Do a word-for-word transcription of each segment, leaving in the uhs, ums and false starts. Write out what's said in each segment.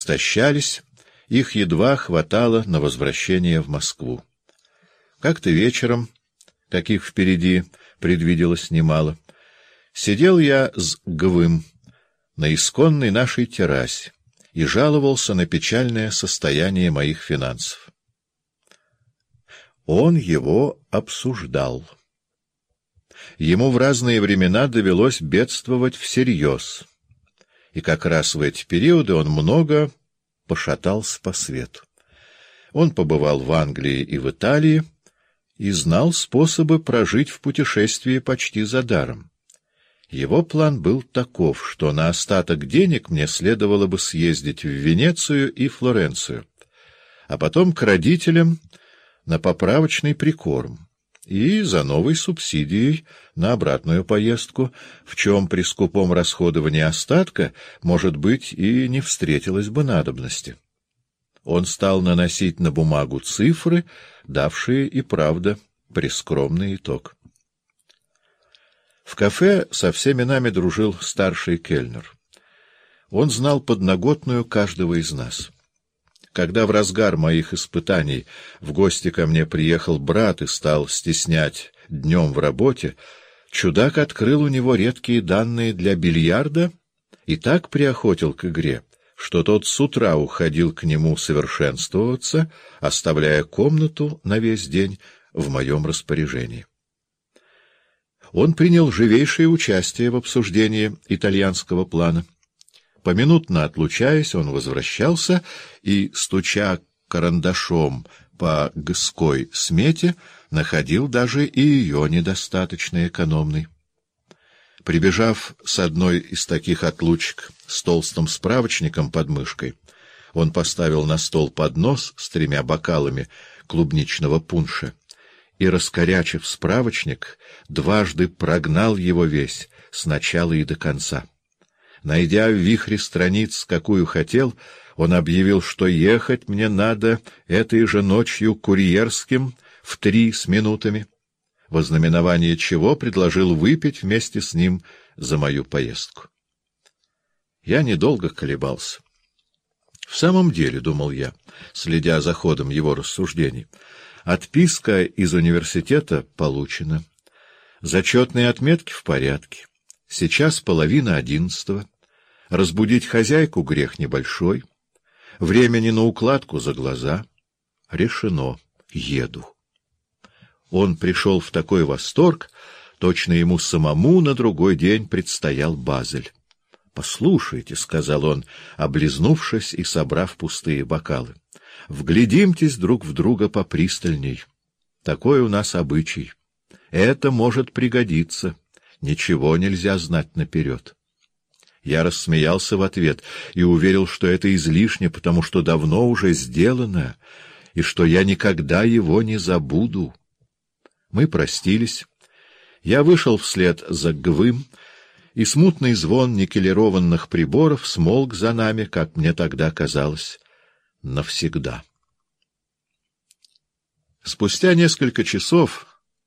истощались, их едва хватало на возвращение в Москву. Как-то вечером, каких впереди предвиделось немало, сидел я с Гвым на исконной нашей террасе и жаловался на печальное состояние моих финансов. Он его обсуждал. Ему в разные времена довелось бедствовать всерьез, и как раз в эти периоды он много пошатался по свету. Он побывал в Англии и в Италии и знал способы прожить в путешествии почти за даром. Его план был таков, что на остаток денег мне следовало бы съездить в Венецию и Флоренцию, а потом к родителям на поправочный прикорм и за новой субсидией на обратную поездку, в чем при скупом расходовании остатка, может быть, и не встретилось бы надобности. Он стал наносить на бумагу цифры, давшие и правда прескромный итог. В кафе со всеми нами дружил старший кельнер. Он знал подноготную каждого из нас. Когда в разгар моих испытаний в гости ко мне приехал брат и стал стеснять днем в работе, чудак открыл у него редкие данные для бильярда и так приохотил к игре, что тот с утра уходил к нему совершенствоваться, оставляя комнату на весь день в моем распоряжении. Он принял живейшее участие в обсуждении итальянского плана. Поминутно отлучаясь, он возвращался и, стуча карандашом по гской смете, находил даже и ее недостаточно экономной. Прибежав с одной из таких отлучек с толстым справочником под мышкой, он поставил на стол поднос с тремя бокалами клубничного пунша и, раскорячив справочник, дважды прогнал его весь с начала и до конца. Найдя в вихре страниц, какую хотел, он объявил, что ехать мне надо этой же ночью курьерским в три с минутами, во знаменование чего предложил выпить вместе с ним за мою поездку. Я недолго колебался. В самом деле, — думал я, следя за ходом его рассуждений, — отписка из университета получена, зачетные отметки в порядке, сейчас половина одиннадцатого, разбудить хозяйку грех небольшой, времени на укладку за глаза. Решено, еду. Он пришел в такой восторг, точно ему самому на другой день предстоял Базель. — Послушайте, — сказал он, облизнувшись и собрав пустые бокалы, — вглядимтесь друг в друга попристальней. Такой у нас обычай. Это может пригодиться. Ничего нельзя знать наперед. Я рассмеялся в ответ и уверил, что это излишне, потому что давно уже сделано, и что я никогда его не забуду. Мы простились. Я вышел вслед за Гвым, и смутный звон никелированных приборов смолк за нами, как мне тогда казалось, навсегда. Спустя несколько часов,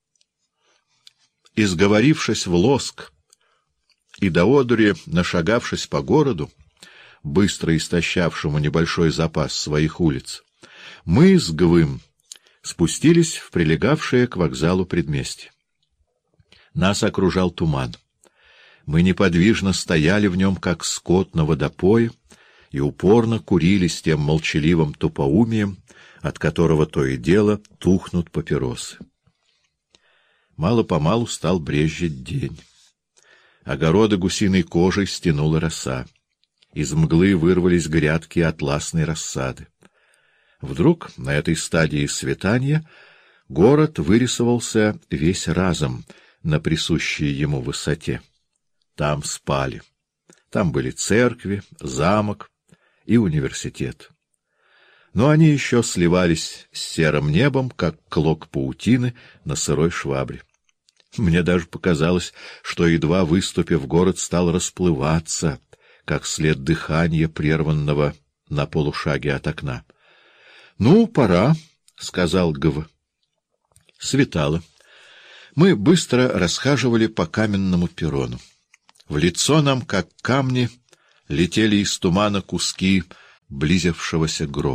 изговорившись в лоск и до одури нашагавшись по городу, быстро истощавшему небольшой запас своих улиц, мы с Гвым спустились в прилегавшее к вокзалу предместье. Нас окружал туман. Мы неподвижно стояли в нем, как скот на водопое, и упорно курили с тем молчаливым тупоумием, от которого то и дело тухнут папиросы. Мало-помалу стал брезжить день. Огороды гусиной кожей стянула роса. Из мглы вырвались грядки атласной рассады. Вдруг на этой стадии свитания город вырисовался весь разом на присущей ему высоте. Там спали. Там были церкви, замок и университет. Но они еще сливались с серым небом, как клок паутины на сырой швабре. Мне даже показалось, что, едва выступив, город стал расплываться, как след дыхания, прерванного на полушаге от окна. — Ну, пора, — сказал Гв. Светало. Мы быстро расхаживали по каменному перрону. В лицо нам, как камни, летели из тумана куски близившегося гроба.